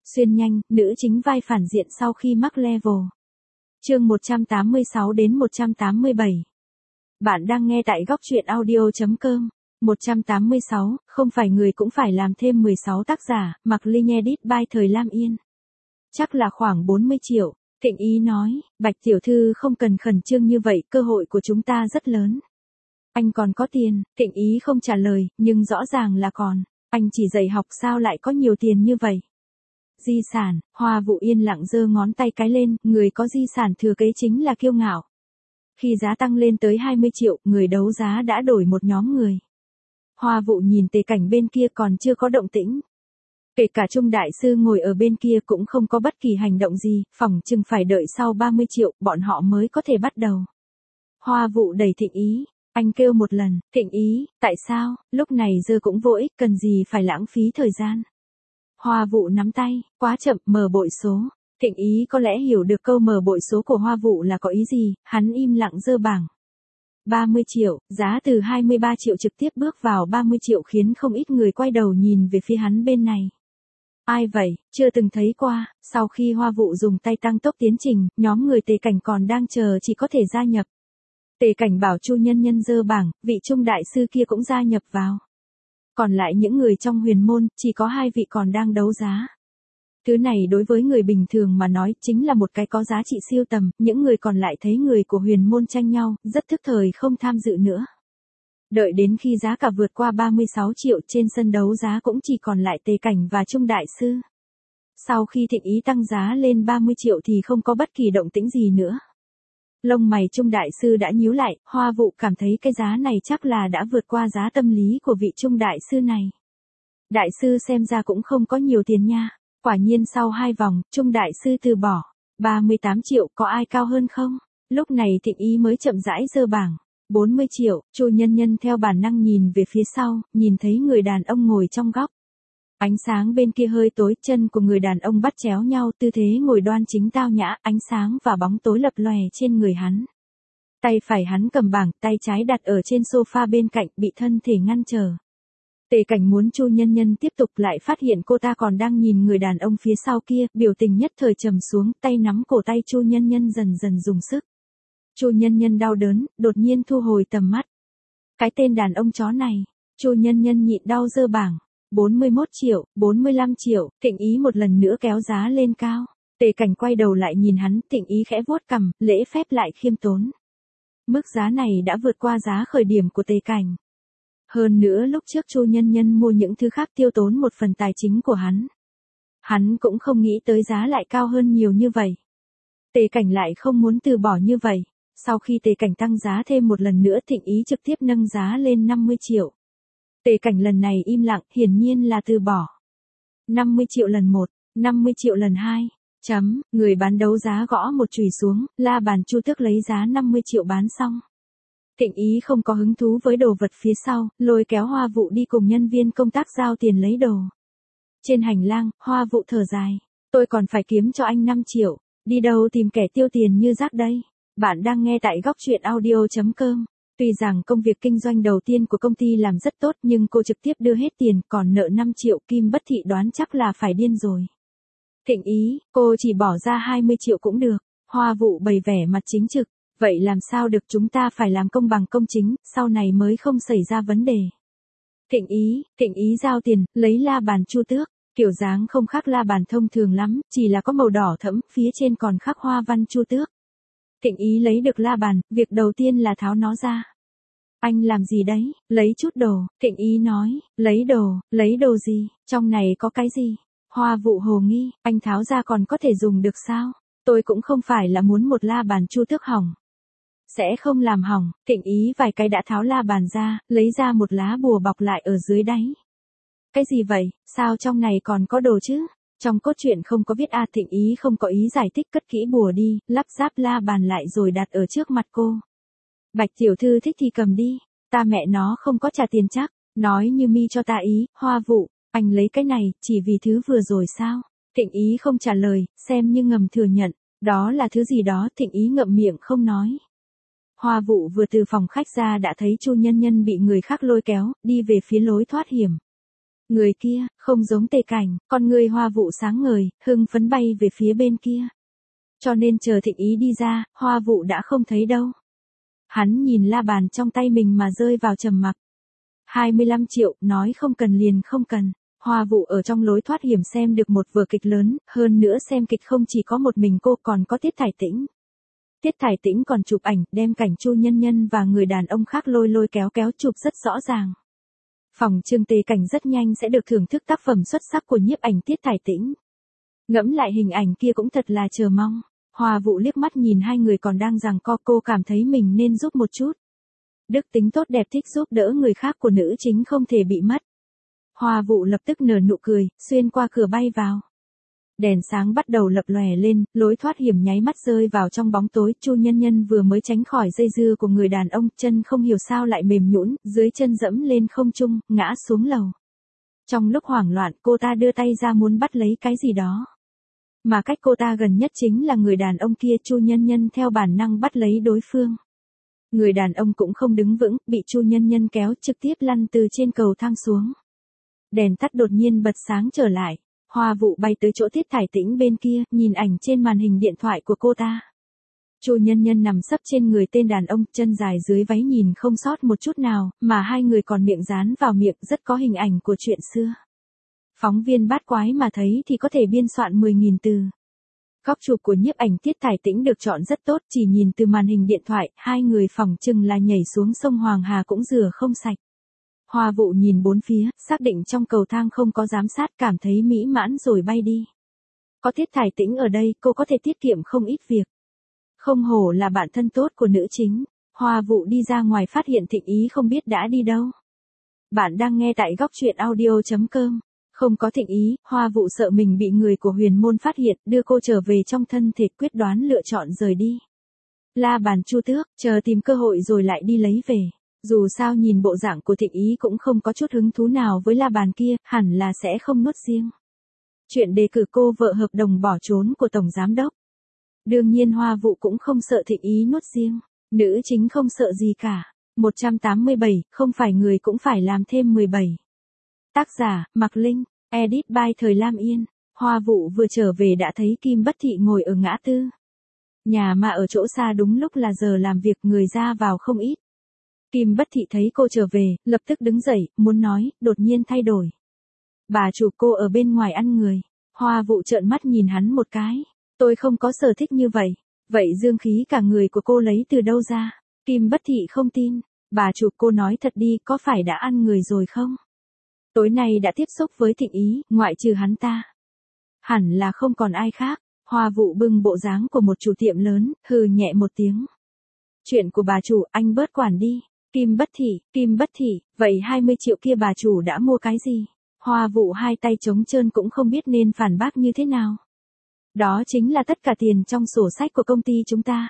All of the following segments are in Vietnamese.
Xuyên nhanh, nữ chính vai phản diện sau khi mắc level. Chương 186 đến 187. Bạn đang nghe tại góc truyện audio.com. 186, không phải người cũng phải làm thêm 16 tác giả, Mạc Linh edit by Thời Lam Yên. Chắc là khoảng 40 triệu, Thịnh Ý nói, Bạch tiểu thư không cần khẩn trương như vậy, cơ hội của chúng ta rất lớn. Anh còn có tiền, Thịnh Ý không trả lời, nhưng rõ ràng là còn, anh chỉ dạy học sao lại có nhiều tiền như vậy. Di sản, Hoa Vũ yên lặng giơ ngón tay cái lên, người có di sản thừa kế chính là kiêu ngạo. Khi giá tăng lên tới 20 triệu, người đấu giá đã đổi một nhóm người. Hoa Vũ nhìn Tề Cảnh bên kia còn chưa có động tĩnh. Kể cả Trung đại sư ngồi ở bên kia cũng không có bất kỳ hành động gì, phỏng chừng phải đợi sau 30 triệu, bọn họ mới có thể bắt đầu. Hoa Vũ đẩy Thịnh Ý, anh kêu một lần, Thịnh Ý, tại sao, lúc này giờ cũng vô ích, cần gì phải lãng phí thời gian. Hoa Vũ nắm tay, quá chậm, mở bội số. Thịnh Ý có lẽ hiểu được câu mở bội số của Hoa Vũ là có ý gì, hắn im lặng giơ bảng. 30 triệu, giá từ 23 triệu trực tiếp bước vào 30 triệu khiến không ít người quay đầu nhìn về phía hắn bên này. Ai vậy, chưa từng thấy qua, sau khi Hoa Vũ dùng tay tăng tốc tiến trình, nhóm người Tề Cảnh còn đang chờ chỉ có thể gia nhập. Tề Cảnh bảo Chu Nhân Nhân giơ bảng, vị Trung đại sư kia cũng gia nhập vào. Còn lại những người trong huyền môn, chỉ có 2 vị còn đang đấu giá. Thứ này đối với người bình thường mà nói chính là một cái có giá trị siêu tầm, những người còn lại thấy người của huyền môn tranh nhau, rất thức thời không tham dự nữa. Đợi đến khi giá cả vượt qua 36 triệu trên sân đấu giá cũng chỉ còn lại Tề Cảnh và Trung đại sư. Sau khi Thịnh Ý tăng giá lên 30 triệu thì không có bất kỳ động tĩnh gì nữa. Lông mày Trung đại sư đã nhíu lại, Hoa Vũ cảm thấy cái giá này chắc là đã vượt qua giá tâm lý của vị Trung đại sư này. Đại sư xem ra cũng không có nhiều tiền nha. Quả nhiên sau 2 vòng, Trung đại sư từ bỏ. 38 triệu, có ai cao hơn không? Lúc này Thịnh Ý mới chậm rãi giơ bảng. 40 triệu, Chu Nhân Nhân theo bản năng nhìn về phía sau, nhìn thấy người đàn ông ngồi trong góc. Ánh sáng bên kia hơi tối, chân của người đàn ông bắt chéo nhau, tư thế ngồi đoan chính tao nhã, ánh sáng và bóng tối lập lòe trên người hắn. Tay phải hắn cầm bảng, tay trái đặt ở trên sofa bên cạnh, bị thân thể ngăn trở. Tề Cảnh muốn Chu Nhân Nhân tiếp tục lại phát hiện cô ta còn đang nhìn người đàn ông phía sau kia, biểu tình nhất thời trầm xuống, tay nắm cổ tay Chu Nhân Nhân dần dần dùng sức. Chu Nhân Nhân đau đớn, đột nhiên thu hồi tầm mắt. Cái tên đàn ông chó này, Chu Nhân Nhân nhịn đau giơ bảng. 41 triệu, 45 triệu, Thịnh Ý một lần nữa kéo giá lên cao. Tề Cảnh quay đầu lại nhìn hắn, Thịnh Ý khẽ vuốt cằm, lễ phép lại khiêm tốn. Mức giá này đã vượt qua giá khởi điểm của Tề Cảnh. Hơn nữa lúc trước Chu Nhân Nhân mua những thứ khác tiêu tốn một phần tài chính của hắn. Hắn cũng không nghĩ tới giá lại cao hơn nhiều như vậy. Tề Cảnh lại không muốn từ bỏ như vậy. Sau khi Tề Cảnh tăng giá thêm một lần nữa, Thịnh Ý trực tiếp nâng giá lên 50 triệu. Tề Cảnh lần này im lặng, hiển nhiên là từ bỏ. 50 triệu lần 1, 50 triệu lần 2. Người bán đấu giá gõ một chùy xuống, la bàn Chu Tước lấy giá 50 triệu bán xong. Thịnh Ý không có hứng thú với đồ vật phía sau, lôi kéo Hoa Vũ đi cùng nhân viên công tác giao tiền lấy đồ. Trên hành lang, Hoa Vũ thở dài. Tôi còn phải kiếm cho anh 5 triệu. Đi đâu tìm kẻ tiêu tiền như rác đây? Bạn đang nghe tại góc truyện audio.com. Tuy rằng công việc kinh doanh đầu tiên của công ty làm rất tốt nhưng cô trực tiếp đưa hết tiền, còn nợ 5 triệu, Kim Bất Thị đoán chắc là phải điên rồi. Thịnh Ý, cô chỉ bỏ ra 20 triệu cũng được. Hoa Vũ bày vẻ mặt chính trực. Vậy làm sao được, chúng ta phải làm công bằng công chính, sau này mới không xảy ra vấn đề. Thịnh Ý giao tiền, lấy la bàn Chu Tước. Kiểu dáng không khác la bàn thông thường lắm, chỉ là có màu đỏ thẫm, phía trên còn khắc hoa văn Chu Tước. Thịnh Ý lấy được la bàn, việc đầu tiên là tháo nó ra. Anh làm gì đấy? Lấy chút đồ, Thịnh Ý nói, lấy đồ gì, trong này có cái gì? Hoa Vũ hồ nghi, anh tháo ra còn có thể dùng được sao? Tôi cũng không phải là muốn một la bàn Chu Tước hỏng. Sẽ không làm hỏng, Thịnh Ý vài cái đã tháo la bàn ra, lấy ra một lá bùa bọc lại ở dưới đáy. Cái gì vậy, sao trong này còn có đồ chứ? Trong cốt truyện không có viết Thịnh Ý không có ý giải thích, cất kỹ bùa đi, lắp ráp la bàn lại rồi đặt ở trước mặt cô. Bạch tiểu thư thích thì cầm đi, ta mẹ nó không có trả tiền chắc, nói như mi cho ta ý. Hoa Vũ, anh lấy cái này, chỉ vì thứ vừa rồi sao? Thịnh Ý không trả lời, xem như ngầm thừa nhận, đó là thứ gì đó. Thịnh Ý ngậm miệng không nói. Hoa Vũ vừa từ phòng khách ra đã thấy Chu Nhân Nhân bị người khác lôi kéo, đi về phía lối thoát hiểm. Người kia, không giống Tề Cảnh, con người Hoa Vũ sáng ngời, hưng phấn bay về phía bên kia. Cho nên chờ Thịnh Ý đi ra, Hoa Vũ đã không thấy đâu. Hắn nhìn la bàn trong tay mình mà rơi vào trầm mặc. 25 triệu, nói không cần liền không cần. Hoa Vũ ở trong lối thoát hiểm xem được một vở kịch lớn, hơn nữa xem kịch không chỉ có một mình cô còn có Tiết Thải Tĩnh. Tiết Thải Tĩnh còn chụp ảnh, đem cảnh Chu Nhân Nhân và người đàn ông khác lôi lôi kéo kéo chụp rất rõ ràng. Phòng trưng Tề Cảnh rất nhanh sẽ được thưởng thức tác phẩm xuất sắc của nhiếp ảnh Tiết Thải Tĩnh. Ngẫm lại hình ảnh kia cũng thật là chờ mong. Hoa Vũ liếc mắt nhìn hai người còn đang giằng co, cô cảm thấy mình nên giúp một chút. Đức tính tốt đẹp thích giúp đỡ người khác của nữ chính không thể bị mất. Hoa Vũ lập tức nở nụ cười, xuyên qua cửa bay vào. Đèn sáng bắt đầu lập lòe lên, lối thoát hiểm nháy mắt rơi vào trong bóng tối. Chu Nhân Nhân vừa mới tránh khỏi dây dưa của người đàn ông, chân không hiểu sao lại mềm nhũn, dưới chân dẫm lên không trung, ngã xuống lầu. Trong lúc hoảng loạn, cô ta đưa tay ra muốn bắt lấy cái gì đó. Mà cách cô ta gần nhất chính là người đàn ông kia. Chu Nhân Nhân theo bản năng bắt lấy đối phương. Người đàn ông cũng không đứng vững, bị Chu Nhân Nhân kéo trực tiếp lăn từ trên cầu thang xuống. Đèn tắt đột nhiên bật sáng trở lại. Hoa Vũ bay tới chỗ Tiết Thải Tĩnh bên kia, nhìn ảnh trên màn hình điện thoại của cô ta. Chu Nhân Nhân nằm sấp trên người tên đàn ông, chân dài dưới váy nhìn không sót một chút nào, mà hai người còn miệng dán vào miệng, rất có hình ảnh của chuyện xưa. Phóng viên bát quái mà thấy thì có thể biên soạn 10.000 từ. Góc chụp của nhiếp ảnh Tiết Thải Tĩnh được chọn rất tốt, chỉ nhìn từ màn hình điện thoại, hai người phỏng chừng là nhảy xuống sông Hoàng Hà cũng rửa không sạch. Hoa Vũ nhìn bốn phía, xác định trong cầu thang không có giám sát, cảm thấy mỹ mãn rồi bay đi. Có Tiết Thải Tĩnh ở đây, cô có thể tiết kiệm không ít việc. Không hổ là bạn thân tốt của nữ chính. Hoa Vũ đi ra ngoài phát hiện Thịnh Ý không biết đã đi đâu. Bạn đang nghe tại góc truyện audio.com. Không có Thịnh Ý, Hoa Vũ sợ mình bị người của Huyền Môn phát hiện, đưa cô trở về trong thân thể, quyết đoán lựa chọn rời đi. La bàn Chu Tước, chờ tìm cơ hội rồi lại đi lấy về. Dù sao nhìn bộ dạng của Thịnh Ý cũng không có chút hứng thú nào với la bàn kia, hẳn là sẽ không nuốt riêng. Chuyện đề cử cô vợ hợp đồng bỏ trốn của Tổng Giám Đốc. Đương nhiên Hoa Vũ cũng không sợ Thịnh Ý nuốt riêng. Nữ chính không sợ gì cả. 187, không phải người cũng phải làm thêm 17. Tác giả, Mạc Linh, edit by Thời Lam Yên. Hoa Vũ vừa trở về đã thấy Kim Bất Thị ngồi ở ngã tư. Nhà mà ở chỗ xa đúng lúc là giờ làm việc, người ra vào không ít. Kim Bất Thị thấy cô trở về, lập tức đứng dậy, muốn nói, đột nhiên thay đổi. Bà chủ, cô ở bên ngoài ăn người. Hoa Vũ trợn mắt nhìn hắn một cái. Tôi không có sở thích như vậy. Vậy dương khí cả người của cô lấy từ đâu ra? Kim Bất Thị không tin. Bà chủ, cô nói thật đi, có phải đã ăn người rồi không? Tối nay đã tiếp xúc với Thịnh Ý, ngoại trừ hắn ta. Hẳn là không còn ai khác. Hoa Vũ bưng bộ dáng của một chủ tiệm lớn, hừ nhẹ một tiếng. Chuyện của bà chủ, anh bớt quản đi. Kim Bất Thị, vậy 20 triệu kia bà chủ đã mua cái gì? Hoa Vũ hai tay trống trơn cũng không biết nên phản bác như thế nào. Đó chính là tất cả tiền trong sổ sách của công ty chúng ta.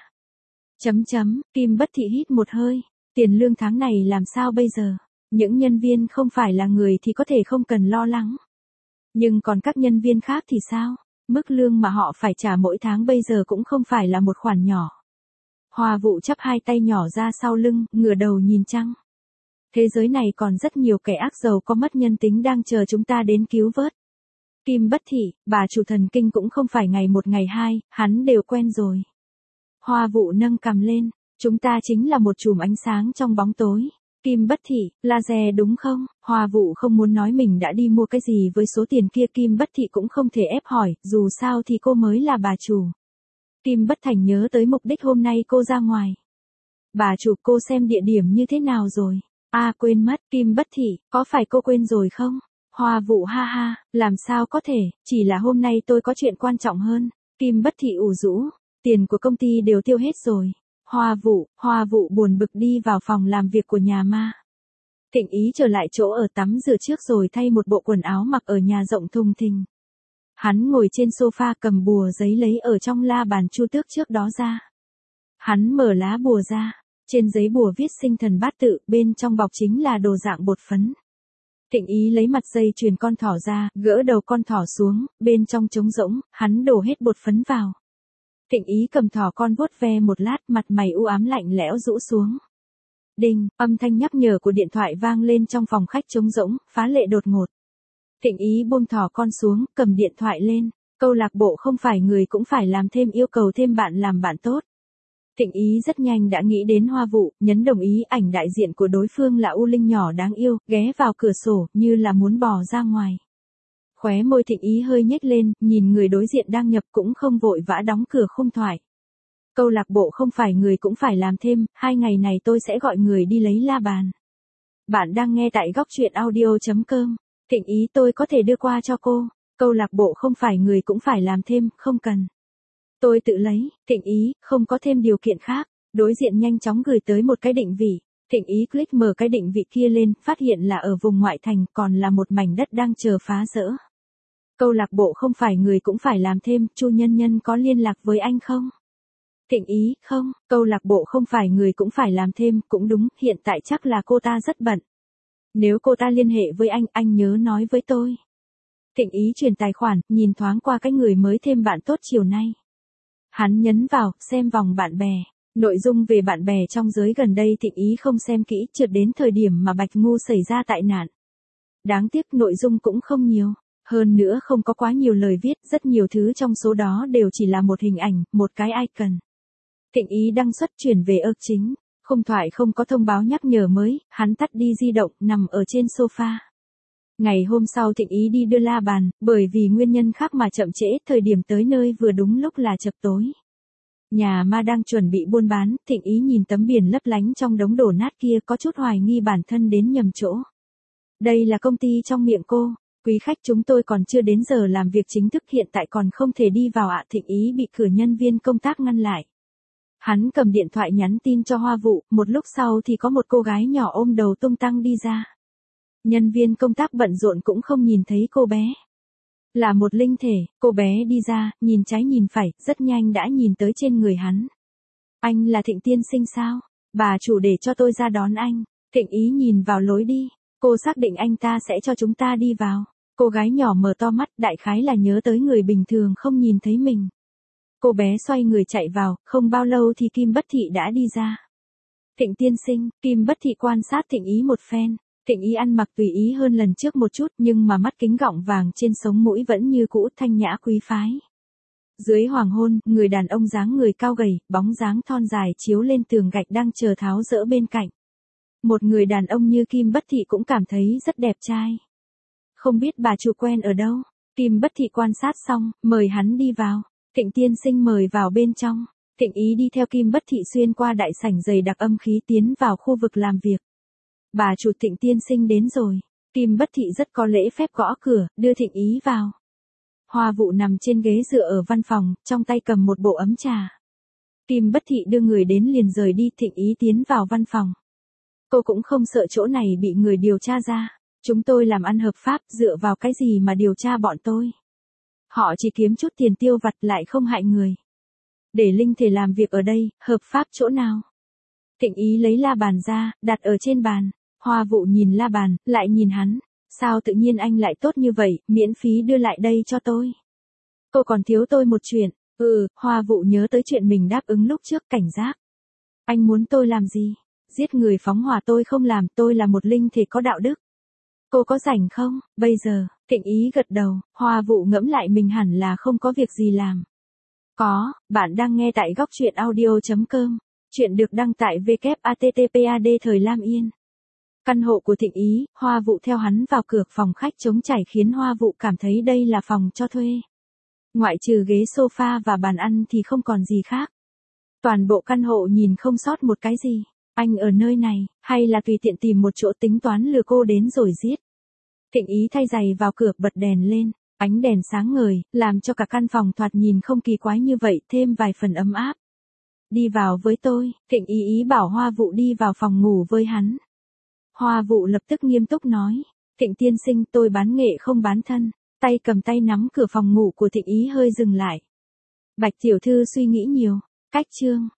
Kim Bất Thị hít một hơi. Tiền lương tháng này làm sao bây giờ? Những nhân viên không phải là người thì có thể không cần lo lắng. Nhưng còn các nhân viên khác thì sao? Mức lương mà họ phải trả mỗi tháng bây giờ cũng không phải là một khoản nhỏ. Hoa Vũ chắp hai tay nhỏ ra sau lưng, ngửa đầu nhìn trăng. Thế giới này còn rất nhiều kẻ ác giàu có mất nhân tính đang chờ chúng ta đến cứu vớt. Kim Bất Thị, bà chủ thần kinh cũng không phải ngày một ngày hai, hắn đều quen rồi. Hoa Vũ nâng cằm lên, chúng ta chính là một chùm ánh sáng trong bóng tối. Kim Bất Thị, laser đúng không? Hoa Vũ không muốn nói mình đã đi mua cái gì với số tiền kia. Kim Bất Thị cũng không thể ép hỏi, dù sao thì cô mới là bà chủ. Kim Bất Thành nhớ tới mục đích hôm nay cô ra ngoài. Bà chủ, cô xem địa điểm như thế nào rồi? Quên mất. Kim Bất Thị, có phải cô quên rồi không? Hoa Vũ ha ha, làm sao có thể, chỉ là hôm nay tôi có chuyện quan trọng hơn. Kim Bất Thị ủ rũ, tiền của công ty đều tiêu hết rồi. Hoa Vũ buồn bực đi vào phòng làm việc của nhà ma. Thịnh Ý trở lại chỗ ở tắm rửa trước rồi thay một bộ quần áo mặc ở nhà rộng thùng thình. Hắn ngồi trên sofa cầm bùa giấy lấy ở trong la bàn Chu Tước trước đó ra. Hắn mở lá bùa ra, trên giấy bùa viết sinh thần bát tự, bên trong bọc chính là đồ dạng bột phấn. Thịnh Ý lấy mặt dây chuyền con thỏ ra, gỡ đầu con thỏ xuống, bên trong trống rỗng, hắn đổ hết bột phấn vào. Thịnh Ý cầm thỏ con vuốt ve một lát, mặt mày u ám lạnh lẽo rũ xuống. Đinh, âm thanh nhắc nhở của điện thoại vang lên trong phòng khách trống rỗng, phá lệ đột ngột. Thịnh Ý buông thỏ con xuống, cầm điện thoại lên. Câu lạc bộ không phải người cũng phải làm thêm, yêu cầu thêm bạn làm bạn tốt. Thịnh Ý rất nhanh đã nghĩ đến Hoa Vụ, nhấn đồng ý. Ảnh đại diện của đối phương là U Linh nhỏ đáng yêu, ghé vào cửa sổ, như là muốn bò ra ngoài. Khóe môi Thịnh Ý hơi nhếch lên, nhìn người đối diện đang nhập cũng không vội vã đóng cửa khung thoại. Câu lạc bộ không phải người cũng phải làm thêm, 2 ngày này tôi sẽ gọi người đi lấy la bàn. Bạn đang nghe tại góc truyện audio.com. Thịnh Ý tôi có thể đưa qua cho cô. Câu lạc bộ không phải người cũng phải làm thêm, không cần. Tôi tự lấy. Thịnh Ý, không có thêm điều kiện khác. Đối diện nhanh chóng gửi tới một cái định vị. Thịnh Ý click mở cái định vị kia lên, phát hiện là ở vùng ngoại thành, còn là một mảnh đất đang chờ phá dỡ. Câu lạc bộ không phải người cũng phải làm thêm, Chu Nhân Nhân có liên lạc với anh không? Thịnh Ý, không, câu lạc bộ không phải người cũng phải làm thêm, cũng đúng, hiện tại chắc là cô ta rất bận. Nếu cô ta liên hệ với anh nhớ nói với tôi. Thịnh Ý chuyển tài khoản, nhìn thoáng qua cái người mới thêm bạn tốt chiều nay. Hắn nhấn vào, xem vòng bạn bè. Nội dung về bạn bè trong giới gần đây Thịnh Ý không xem kỹ, trượt đến thời điểm mà Bạch Ngu xảy ra tai nạn. Đáng tiếc nội dung cũng không nhiều. Hơn nữa không có quá nhiều lời viết, rất nhiều thứ trong số đó đều chỉ là một hình ảnh, một cái icon. Thịnh Ý đăng xuất chuyển về ức chính. Khung thoại không có thông báo nhắc nhở mới, hắn tắt đi di động, nằm ở trên sofa. Ngày hôm sau Thịnh Ý đi đưa la bàn, bởi vì nguyên nhân khác mà chậm trễ, thời điểm tới nơi vừa đúng lúc là chập tối. Nhà ma đang chuẩn bị buôn bán, Thịnh Ý nhìn tấm biển lấp lánh trong đống đổ nát kia có chút hoài nghi bản thân đến nhầm chỗ. Đây là công ty trong miệng cô, quý khách chúng tôi còn chưa đến giờ làm việc chính thức hiện tại còn không thể đi vào ạ. Thịnh Ý bị cửa nhân viên công tác ngăn lại. Hắn cầm điện thoại nhắn tin cho Hoa Vụ, một lúc sau thì có một cô gái nhỏ ôm đầu tung tăng đi ra. Nhân viên công tác bận rộn cũng không nhìn thấy cô bé. Là một linh thể, cô bé đi ra, nhìn trái nhìn phải, rất nhanh đã nhìn tới trên người hắn. Anh là Thịnh tiên sinh sao? Bà chủ để cho tôi ra đón anh. Thịnh Ý nhìn vào lối đi. Cô xác định anh ta sẽ cho chúng ta đi vào. Cô gái nhỏ mở to mắt, đại khái là nhớ tới người bình thường không nhìn thấy mình. Cô bé xoay người chạy vào, không bao lâu thì Kim Bất Thị đã đi ra. Thịnh tiên sinh, Kim Bất Thị quan sát Thịnh Ý một phen. Thịnh Ý ăn mặc tùy ý hơn lần trước một chút nhưng mà mắt kính gọng vàng trên sống mũi vẫn như cũ thanh nhã quý phái. Dưới hoàng hôn, người đàn ông dáng người cao gầy, bóng dáng thon dài chiếu lên tường gạch đang chờ tháo dỡ bên cạnh. Một người đàn ông như Kim Bất Thị cũng cảm thấy rất đẹp trai. Không biết bà chủ quen ở đâu? Kim Bất Thị quan sát xong, mời hắn đi vào. Thịnh tiên sinh mời vào bên trong. Thịnh Ý đi theo Kim Bất Thị xuyên qua đại sảnh dày đặc âm khí tiến vào khu vực làm việc. Bà chủ Thịnh tiên sinh đến rồi. Kim Bất Thị rất có lễ phép gõ cửa, đưa Thịnh Ý vào. Hoa Vụ nằm trên ghế dựa ở văn phòng, trong tay cầm một bộ ấm trà. Kim Bất Thị đưa người đến liền rời đi, Thịnh Ý tiến vào văn phòng. Cô cũng không sợ chỗ này bị người điều tra ra. Chúng tôi làm ăn hợp pháp, dựa vào cái gì mà điều tra bọn tôi? Họ chỉ kiếm chút tiền tiêu vặt lại không hại người. Để linh thể làm việc ở đây, hợp pháp chỗ nào? Thịnh Ý lấy la bàn ra, đặt ở trên bàn. Hoa Vụ nhìn la bàn, lại nhìn hắn. Sao tự nhiên anh lại tốt như vậy, miễn phí đưa lại đây cho tôi? Cô còn thiếu tôi một chuyện. Hoa Vụ nhớ tới chuyện mình đáp ứng lúc trước, cảnh giác. Anh muốn tôi làm gì? Giết người phóng hỏa tôi không làm, tôi là một linh thể có đạo đức. Cô có rảnh không? Bây giờ, Thịnh Ý gật đầu, Hoa Vụ ngẫm lại mình hẳn là không có việc gì làm. Có, bạn đang nghe tại góc truyện audio.com. Chuyện được đăng tại www.httpad://thời-lam-yên. Căn hộ của Thịnh Ý, Hoa Vụ theo hắn vào cửa, phòng khách trống trải khiến Hoa Vụ cảm thấy đây là phòng cho thuê. Ngoại trừ ghế sofa và bàn ăn thì không còn gì khác. Toàn bộ căn hộ nhìn không sót một cái gì. Anh ở nơi này, hay là tùy tiện tìm một chỗ tính toán lừa cô đến rồi giết? Thịnh Ý thay giày vào cửa, bật đèn lên. Ánh đèn sáng ngời, làm cho cả căn phòng thoạt nhìn không kỳ quái như vậy, thêm vài phần ấm áp. Đi vào với tôi, Thịnh Ý bảo Hoa Vụ đi vào phòng ngủ với hắn. Hoa Vụ lập tức nghiêm túc nói. Thịnh tiên sinh, tôi bán nghệ không bán thân. Tay cầm tay nắm cửa phòng ngủ của Thịnh Ý hơi dừng lại. Bạch tiểu thư suy nghĩ nhiều. Cách chương.